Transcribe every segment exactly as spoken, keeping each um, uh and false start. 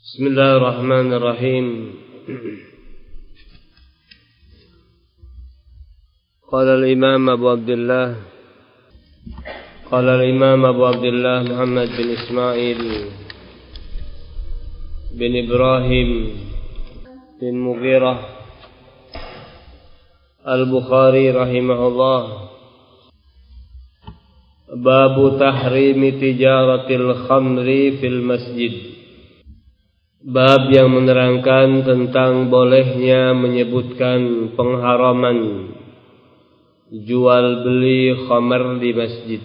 Bismillahirrahmanirrahim. Qala al-Imam Abu Abdullah Qala al-Imam Abu Abdullah Muhammad bin Ismail bin Ibrahim bin Mughirah Al-Bukhari rahimahullah, Babu tahrimi tijaratil khamri fil masjid. Bab yang menerangkan tentang bolehnya menyebutkan pengharaman jual beli khamr di masjid.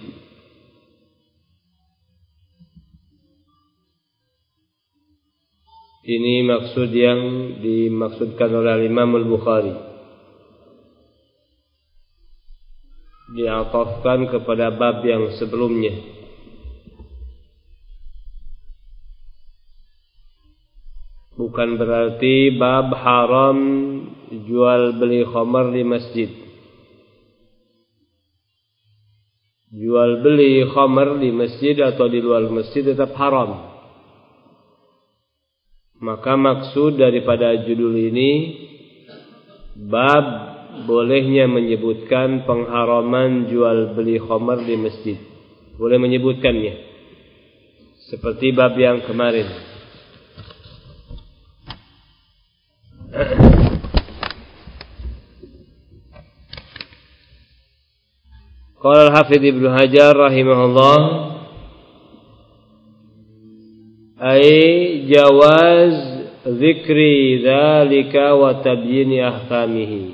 Ini maksud yang dimaksudkan oleh Imam Al-Bukhari, diatafkan kepada bab yang sebelumnya. Bukan berarti bab haram jual beli khamr di masjid. Jual beli khamr di masjid atau di luar masjid tetap haram. Maka maksud daripada judul ini, bab bolehnya menyebutkan pengharaman jual beli khamr di masjid. Boleh menyebutkannya, seperti bab yang kemarin. Qala al-Hafidz Ibnu Hajar rahimahullah, ay jawaz dzikri dzalika wa tabyin ahkamihi.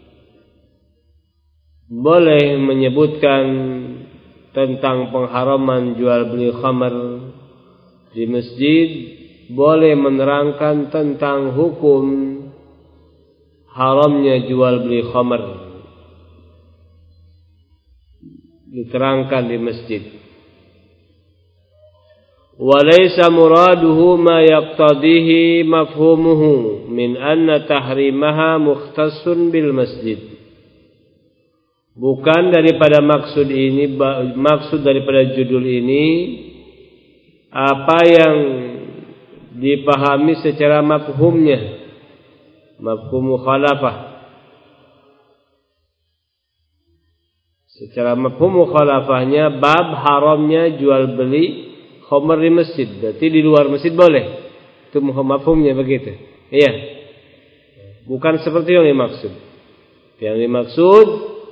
Boleh menyebutkan tentang pengharaman jual beli khamr di masjid, boleh menerangkan tentang hukum haramnya jual beli khamr, diterangkan di masjid. Walaysa muraduhu ma yaqtadihi mafhumuhu min anna tahrimaha mukhtassun bil masjid. Bukan daripada maksud ini, maksud daripada judul ini apa yang dipahami secara mafhumnya, mafhum mukhalafah. Secara mafhum mukhalafahnya bab haramnya jual beli khamr di masjid. Berarti di luar masjid boleh. Itu mafhumnya begitu. Iya. Bukan seperti yang dimaksud. Yang dimaksud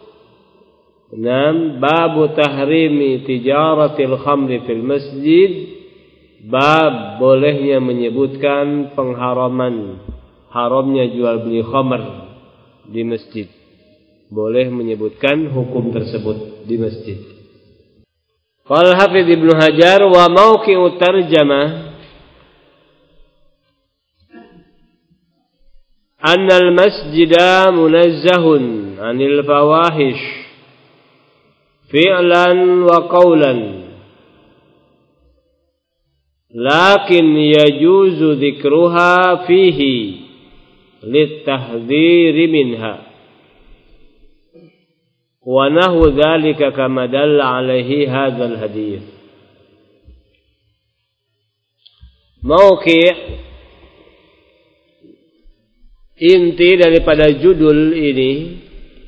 enam, babu tahrimi tijaratil khamri fil masjid. Bab bolehnya menyebutkan pengharaman haramnya jual beli khamr di masjid. Boleh menyebutkan hukum tersebut di masjid. Qala Hafidz Ibnu Hajar, wa mauqi'u tarjamah anna al-masjida munazzahun 'anil fawahish fi'lan wa qawlan, lakin yajuzu dzikruha fihi litahdhiri minha. Wa nahu dzalika kama dalla alaihi hadzal hadits. Mauqi', inti daripada judul ini,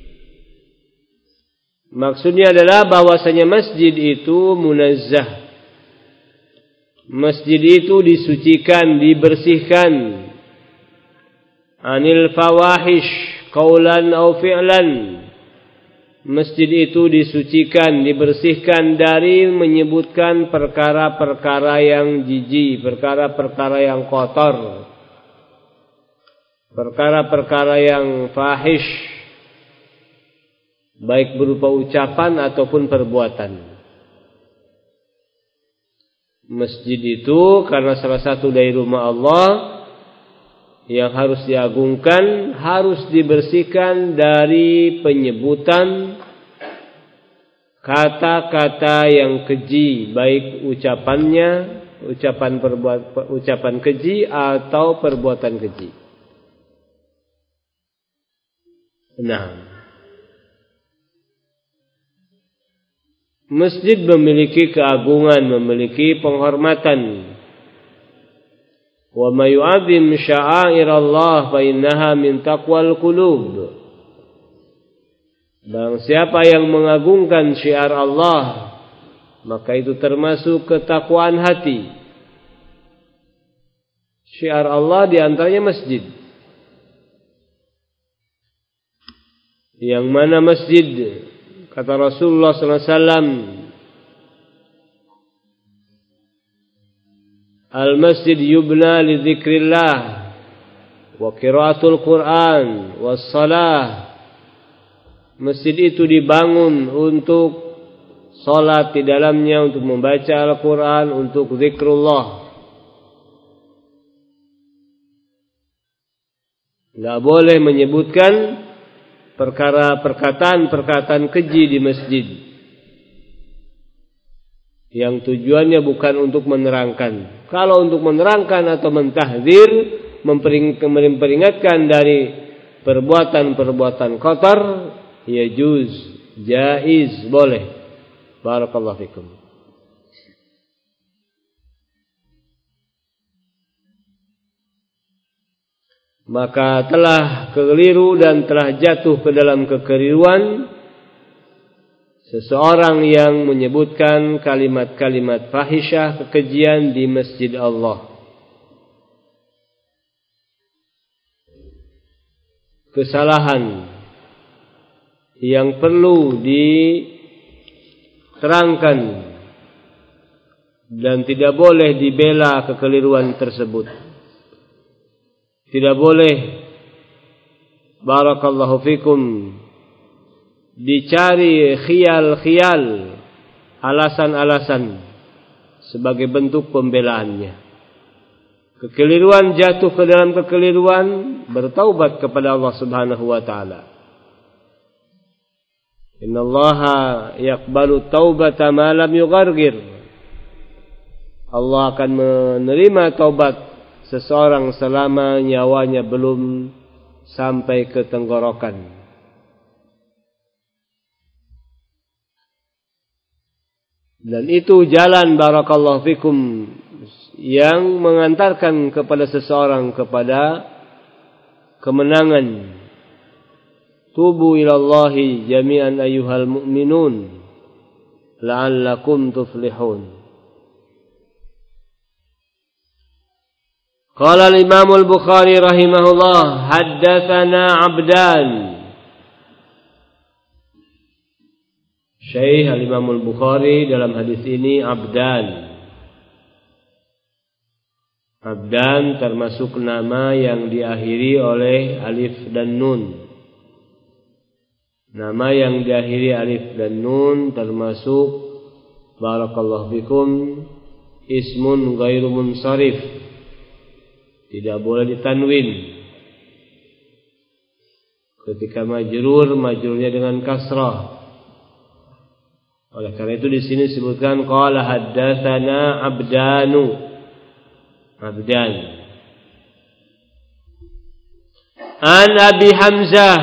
maksudnya adalah bahwasanya masjid itu munazzah. Masjid itu disucikan, dibersihkan, anil fawahish qaulan au fi'lan. Masjid itu disucikan, dibersihkan dari menyebutkan perkara-perkara yang jijik, perkara-perkara yang kotor, perkara-perkara yang fahish, baik berupa ucapan ataupun perbuatan. Masjid itu karena salah satu dari rumah Allah yang harus diagungkan, harus dibersihkan dari penyebutan kata-kata yang keji, baik ucapannya, ucapan perbuat, ucapan keji atau perbuatan keji. Nah, masjid memiliki keagungan, memiliki penghormatan. Wa may yu'azzim sya'airallah fa innaha min taqwal qulub. Dan siapa yang mengagungkan syiar Allah, maka itu termasuk ketakwaan hati. Syiar Allah di antaranya masjid. Yang mana masjid, kata Rasulullah sallallahu alaihi wasallam, al-masjid yubna li dzikrillah wa qiraatul Qur'an was salah. Masjid itu dibangun untuk salat di dalamnya, untuk membaca Al-Quran, untuk zikrullah. Tidak boleh menyebutkan perkara perkataan-perkataan keji di masjid yang tujuannya bukan untuk menerangkan. Kalau untuk menerangkan atau mentahdzir, memperingatkan dari perbuatan-perbuatan kotor, ya juz, jaiz, boleh. Barakallahu fikum. Maka telah keliru dan telah jatuh ke dalam kekeliruan seseorang yang menyebutkan kalimat-kalimat fahisyah, kekejian di masjid Allah. Kesalahan yang perlu diterangkan dan tidak boleh dibela kekeliruan tersebut. Tidak boleh, barakallahu fikum, dicari khiyal-khiyal, alasan-alasan sebagai bentuk pembelaannya. Kekeliruan jatuh ke dalam kekeliruan, bertaubat kepada Allah Subhanahu wa taala. Innallaha yaqbalu taubata ma lam yughargir. Allah akan menerima taubat seseorang selama nyawanya belum sampai ke tenggorokan. Dan itu jalan, barakallahu fikum, yang mengantarkan kepada seseorang kepada kemenangan. Tubu ilallahi jami'an ayyuhal mu'minun la'allakum tuflihun. Qala al-Imam al-Bukhari rahimahullah, haddatsana Abdan. Syekh al-Imam al-Bukhari dalam hadis ini Abdan. Abdan termasuk nama yang diakhiri oleh alif dan nun. Nama yang diakhiri alif dan nun termasuk, barakallahu fikum, ismun ghairu munsharif. Tidak boleh ditanwin. Ketika majrur, majrurnya dengan kasrah. Oleh karena itu di sini disebutkan qala haddatsana Abdanu. Abdan. An Abi Hamzah.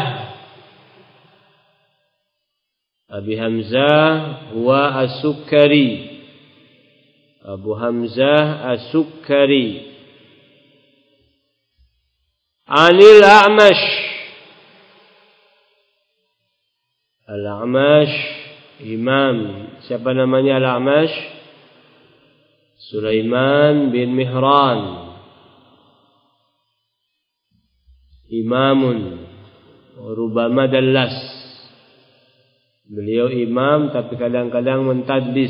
Abi Hamzah huwa As-Sukkari. Abu Hamzah As-Sukkari. Anil A'mash. Al-A'mash imam. Siapa namanya Al-A'mash? Sulaiman bin Mihran. Imamun rubama dallas. Beliau imam tapi kadang-kadang mentadlis.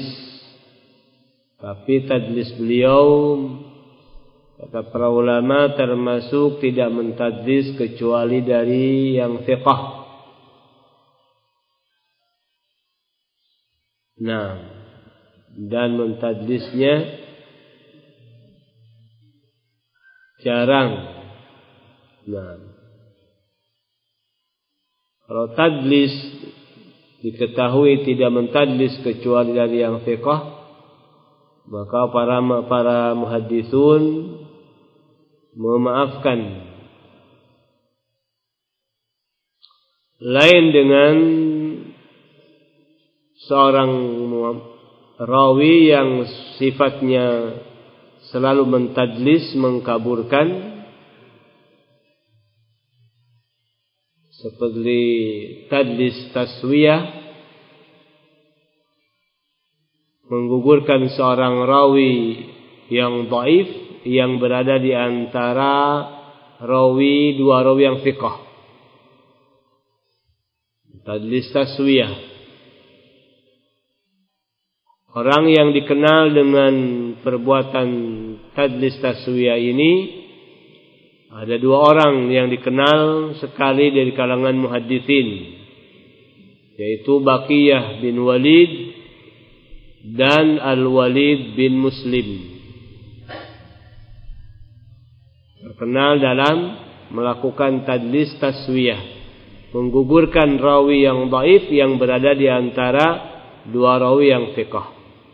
Tapi tadlis beliau, kata para ulama, termasuk tidak mentadlis kecuali dari yang thiqah. Nah, dan mentadlisnya jarang. Nah, kalau tadlis diketahui tidak mentadlis kecuali dari yang thiqah, maka para para muhaddisun memaafkan. Lain dengan seorang rawi yang sifatnya selalu mentadlis, mengkaburkan, seperti tadlis taswiyah, menggugurkan seorang rawi yang dhaif yang berada di antara rawi dua rawi yang thiqah. Tadlis taswiyah, orang yang dikenal dengan perbuatan tadlis taswiyah ini ada dua orang yang dikenal sekali dari kalangan muhadditsin, yaitu Baqiyah bin Walid dan Al-Walid bin Muslim, terkenal dalam melakukan tadlis taswiyah, menggugurkan rawi yang dhaif yang berada di antara dua rawi yang thiqah.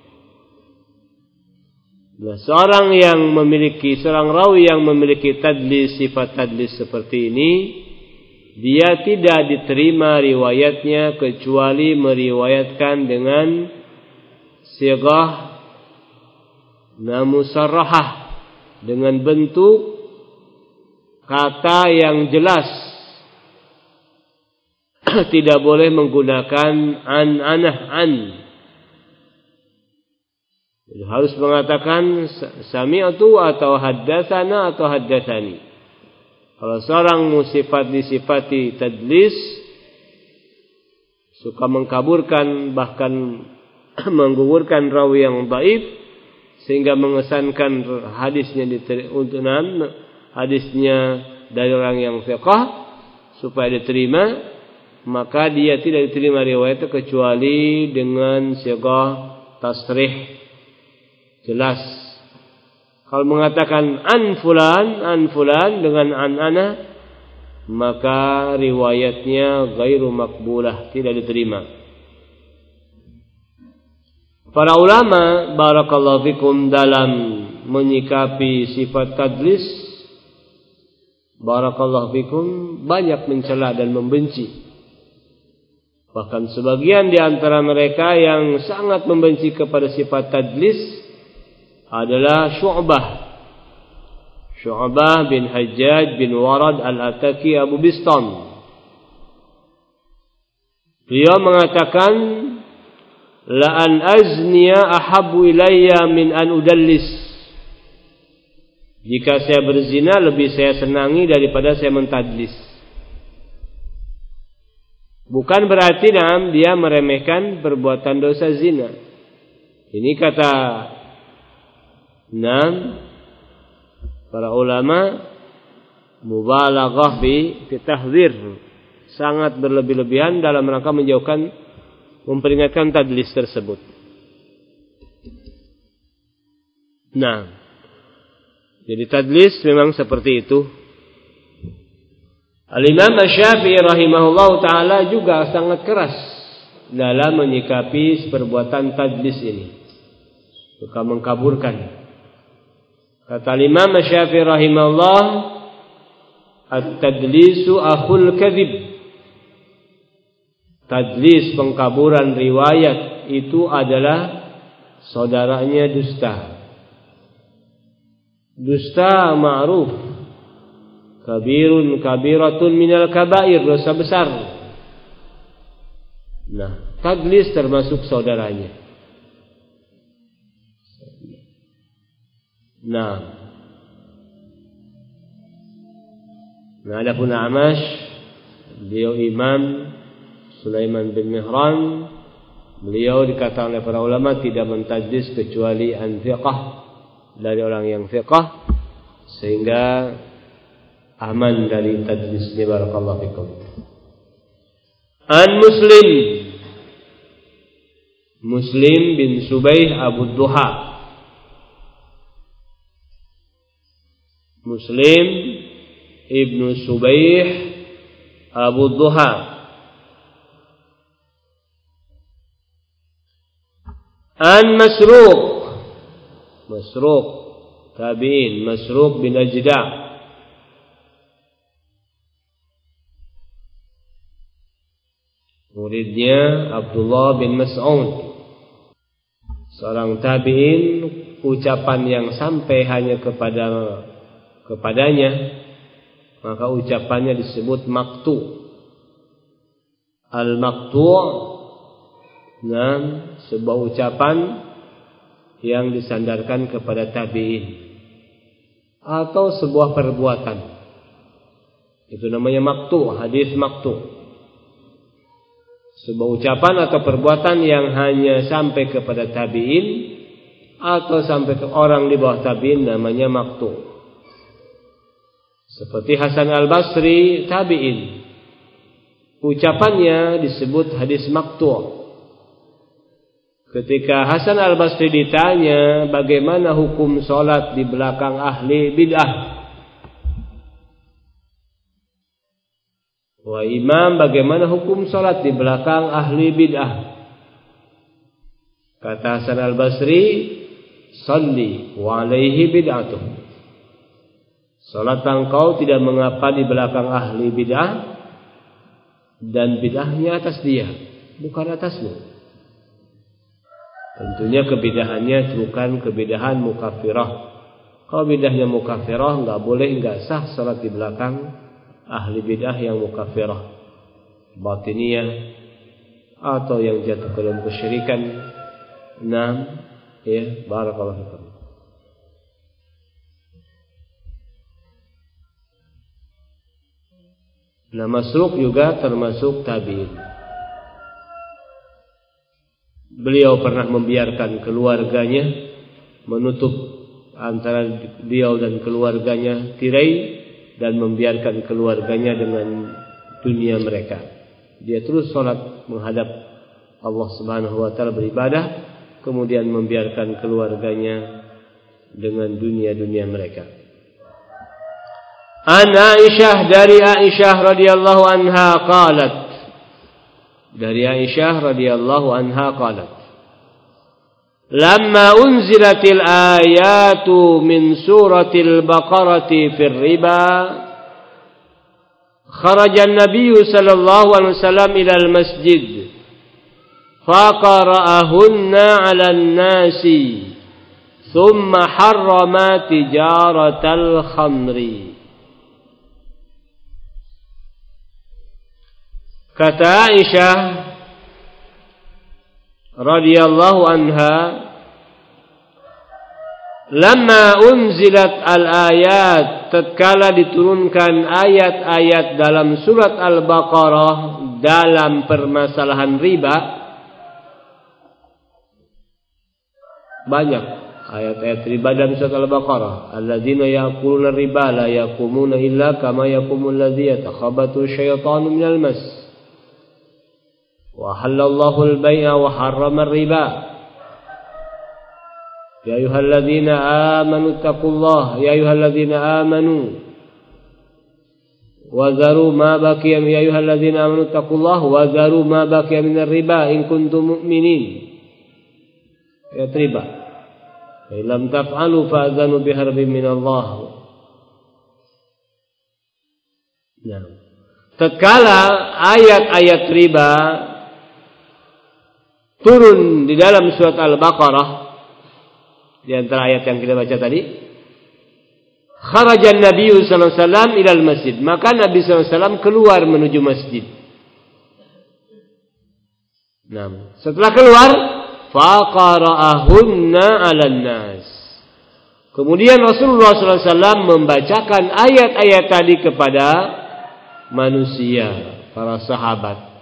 Nah, seorang yang memiliki seorang rawi yang memiliki tadlis, sifat tadlis seperti ini, dia tidak diterima riwayatnya kecuali meriwayatkan dengan sighah musarrahah, dengan bentuk kata yang jelas. Tidak boleh menggunakan an-anah an. Harus mengatakan sami'tu atau haddatsana atau haddatsani. Kalau seorang sifat disifati tadlis, suka mengkaburkan bahkan menggugurkan rawi yang dhaif sehingga mengesankan hadisnya untuk hadisnya dari orang yang thiqah supaya diterima, maka dia tidak diterima riwayatnya kecuali dengan sighah tasrih jelas. Kalau mengatakan an fulan, an fulan dengan an ana, maka riwayatnya ghairu maqbulah, tidak diterima. Para ulama barakallahu fikum dalam menyikapi sifat tadlis, barakallahu fikum, banyak mencela dan membenci. Bahkan sebagian di antara mereka yang sangat membenci kepada sifat tadlis adalah Syu'bah. Syu'bah bin Hajjaj bin Warad al-Ataki Abu Bistam. Beliau mengatakan, la an azniya ahabbu ilayya min an udallis. Jika saya berzina lebih saya senangi daripada saya mentadlis. Bukan berarti nam dia meremehkan perbuatan dosa zina. Ini kata nam para ulama mubalaghah fi tahdzir, sangat berlebih-lebihan dalam rangka menjauhkan, memperingatkan tadlis tersebut. Nah, jadi tadlis memang seperti itu. Al-Imam Asy-Syafi'i rahimahullah ta'ala juga sangat keras dalam menyikapi perbuatan tadlis ini, suka mengkaburkan. Kata Imam Asy-Syafi'i rahimahullah, at-tadlisu akhul kadzib. Tadlis, pengkaburan riwayat, itu adalah saudaranya dusta. Dusta ma'ruf, kabirun kabiratun minal kabair, dosa besar. Nah, tadlis termasuk saudaranya. Nah, nah adapun Amash, beliau Imam Sulaiman bin Mihran, beliau dikatakan oleh para ulama tidak mentadlis kecuali an thiqah, dari orang yang thiqah, sehingga aman dari tadlisnya. Barakallahu fikum. An Muslim, Muslim bin Subaih Abu Duha. Muslim ibnu Subaih Abu Duha. An Masruq, Masruq tabi'in, Masruq bin Ajda'. Muridnya Abdullah bin Mas'ud, seorang tabi'in ucapan yang sampai hanya kepada kepadanya, maka ucapannya disebut maqtu'. Al-maqtu' nah, sebuah ucapan yang disandarkan kepada tabi'in atau sebuah perbuatan. Itu namanya maqtu', hadis maqtu'. Sebuah ucapan atau perbuatan yang hanya sampai kepada tabi'in atau sampai ke orang di bawah tabi'in, namanya maqtu'. Seperti Hasan al-Basri, tabi'in, ucapannya disebut hadis maqtu'. Ketika Hasan al-Basri ditanya bagaimana hukum sholat di belakang ahli bid'ah, wahai imam, bagaimana hukum sholat di belakang ahli bid'ah? Kata Hasan al-Basri, salli wa alaihi bid'atuh. Salat engkau tidak mengapa di belakang ahli bid'ah, dan bid'ahnya atas dia, bukan atasmu. Tentunya kebidahannya bukan kebidahan mukafirah. Kalau bid'ahnya mukafirah, enggak boleh, enggak sah salat di belakang ahli bid'ah yang mukafirah, batiniyah, atau yang jatuh ke dalam kesyirikan. Naam, ya, barakallahu fikum. Nah, Masruq juga termasuk tabi'in. Beliau pernah membiarkan keluarganya, menutup antara beliau dan keluarganya tirai, dan membiarkan keluarganya dengan dunia mereka. Dia terus salat menghadap Allah Subhanahu wa taala beribadah, kemudian membiarkan keluarganya dengan dunia-dunia mereka. An Aisyah, dari Aisyah radhiyallahu anha qalat, dari Aisyah radhiyallahu anha qalat, lamma unzilatil ayatu min suratil baqarati fir riba, kharaja an-nabiy sallallahu alaihi wasallam ila al-masjid faqara'ahunna 'ala an-nasi thumma harrama tijaratal khamri. Kata Aisyah radhiyallahu anha, lamma unzilat al-ayat, tatkala diturunkan ayat-ayat dalam surat Al-Baqarah dalam permasalahan riba, banyak ayat-ayat riba dalam surat Al-Baqarah. Alladzina ya'kuluna riba la yaqumuna illa kama yaqumul ladzi yatakhabbathu syaitanu minal mas. Wa halallahu al-bai'a wa harrama ar-riba. Ya ayyuhalladzina amanu taqullaha, ya ayyuhalladzina amanu wa zaru ma baqiya, ya ayyuhalladzina amanu taqullaha wa zaru ma baqiya minar riba in kuntum mu'minin. Ya riba. Fa lam taf'alu fa'zanu biharbin minallah. Nah, tatkala ayat-ayat riba turun di dalam surat Al-Baqarah, di antara ayat yang kita baca tadi, kharajan Nabi sallallahu alaihi wasallam ilal masjid, maka Nabi sallallahu alaihi wasallam keluar menuju masjid. Nah, setelah keluar, faqara'ahunna 'alan nas. Kemudian Rasulullah sallallahu alaihi wasallam membacakan ayat-ayat tadi kepada manusia, para sahabat.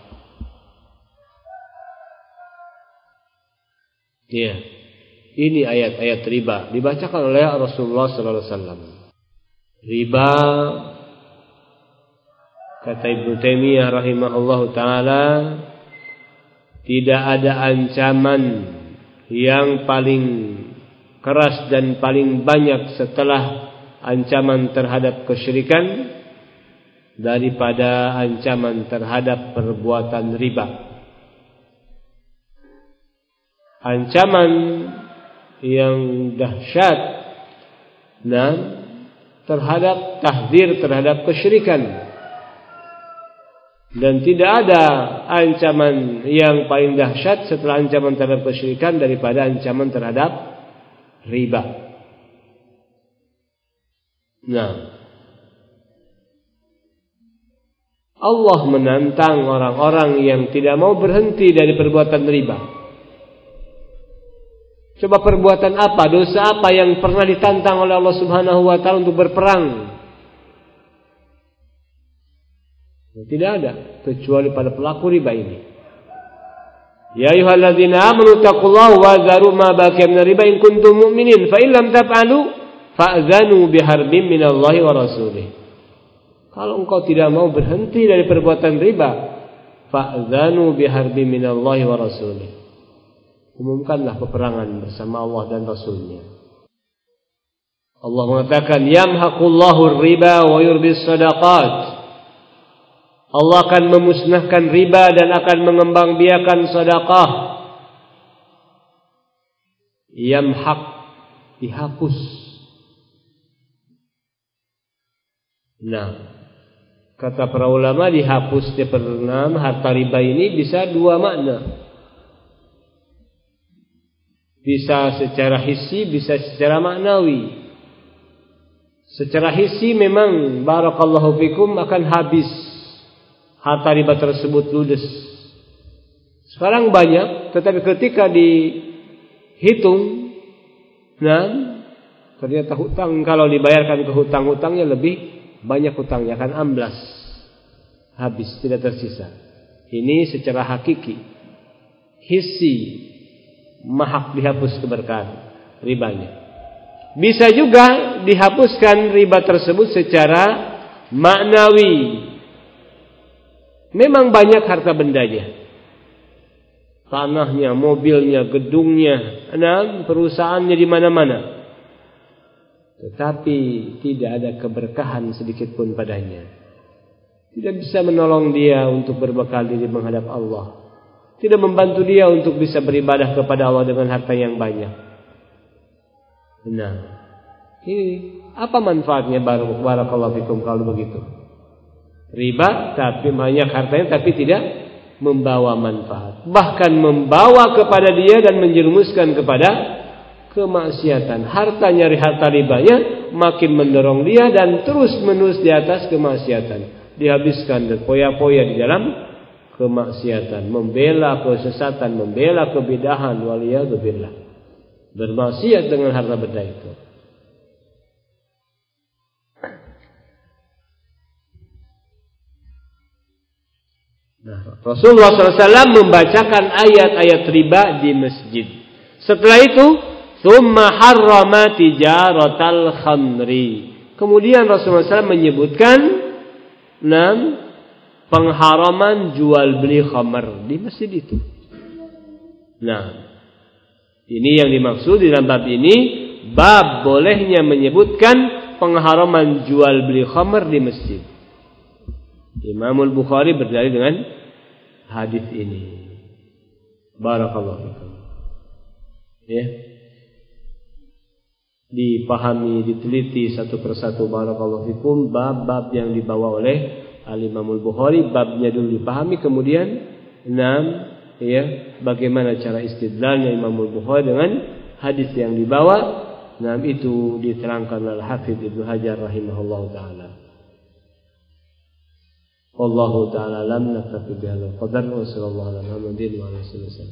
Ya, ini ayat-ayat riba dibacakan oleh Rasulullah sallallahu alaihi wasallam. Riba, kata Ibnu Taimiyah rahimahullahu taala, tidak ada ancaman yang paling keras dan paling banyak setelah ancaman terhadap kesyirikan daripada ancaman terhadap perbuatan riba. Ancaman yang dahsyat dan terhadap tahdzir terhadap kesyirikan, dan tidak ada ancaman yang paling dahsyat setelah ancaman terhadap kesyirikan daripada ancaman terhadap riba. Nah, Allah menantang orang-orang yang tidak mau berhenti dari perbuatan riba. Coba perbuatan apa, dosa apa yang pernah ditantang oleh Allah Subhanahu wa taala untuk berperang? Tidak ada kecuali pada pelaku riba ini. Ya ayyuhalladzina amanu taqullaha wa dharu ma baqiya minar riba in kuntum mu'minin fa in lam taf'alu fa'zanu biharbin minallahi wa rasulih. Kalau engkau tidak mau berhenti dari perbuatan riba, fa'zanu biharbin minallahi wa rasulih. Umumkanlah peperangan bersama Allah dan Rasulnya. Allah mengatakan yamhaqullahu riba wa yurbis shadaqat. Allah akan memusnahkan riba dan akan mengembangbiakan sedekah. Yamhaq, dihapus. Nah, kata para ulama dihapus di perenam harta riba ini bisa dua makna. Bisa secara hissi, bisa secara maknawi. Secara hissi memang barakallahu fikum akan habis harta riba tersebut ludes. Sekarang banyak, tetapi ketika dihitung, nah ternyata hutang kalau dibayarkan ke hutang-hutangnya lebih banyak hutangnya, akan amblas, habis, tidak tersisa. Ini secara hakiki, hissi, mahak dihapus keberkahan ribanya. Bisa juga dihapuskan riba tersebut secara maknawi. Memang banyak harta bendanya, tanahnya, mobilnya, gedungnya, nah, perusahaannya di mana-mana, tetapi tidak ada keberkahan sedikit pun padanya. Tidak bisa menolong dia untuk berbekal diri menghadap Allah. Tidak membantu dia untuk bisa beribadah kepada Allah dengan harta yang banyak. Nah, ini apa manfaatnya barakallahu fikum kalau begitu? Riba tapi banyak hartanya tapi tidak membawa manfaat. Bahkan membawa kepada dia dan menjerumuskan kepada kemaksiatan. Hartanya, harta ribanya makin mendorong dia dan terus menerus di atas kemaksiatan. Dihabiskan berpoya-poya di dalam kemaksiatan, membela kesesatan, membela kebidahan, waliyadzubillah, bermaksiat dengan harta benda itu. Nah, Rasulullah shallallahu alaihi wasallam membacakan ayat-ayat riba di masjid. Setelah itu, tsumma harrama tijaratal khamri. Kemudian Rasulullah shallallahu alaihi wasallam menyebutkan enam pengharaman jual beli khamar di masjid itu. Nah, ini yang dimaksud di dalam bab ini, bab bolehnya menyebutkan pengharaman jual beli khamar di masjid. Imamul Bukhari berdalil dengan hadis ini. Barakallahu fikum. Ya. Dipahami, diteliti satu persatu barakallahu fikum bab-bab yang dibawa oleh Al-Imamul Bukhari. Babnya dulu dipahami, kemudian enam, ya, bagaimana cara istidlalnya Imamul Bukhari dengan hadis yang dibawa. Enam itu diterangkan oleh Hafidz Ibnu Hajar rahimahullahu taala. Wallahu taala lam naktafi bihadzal qadar wa sallallahu ala Muhammadin wa ala alihi wasallam.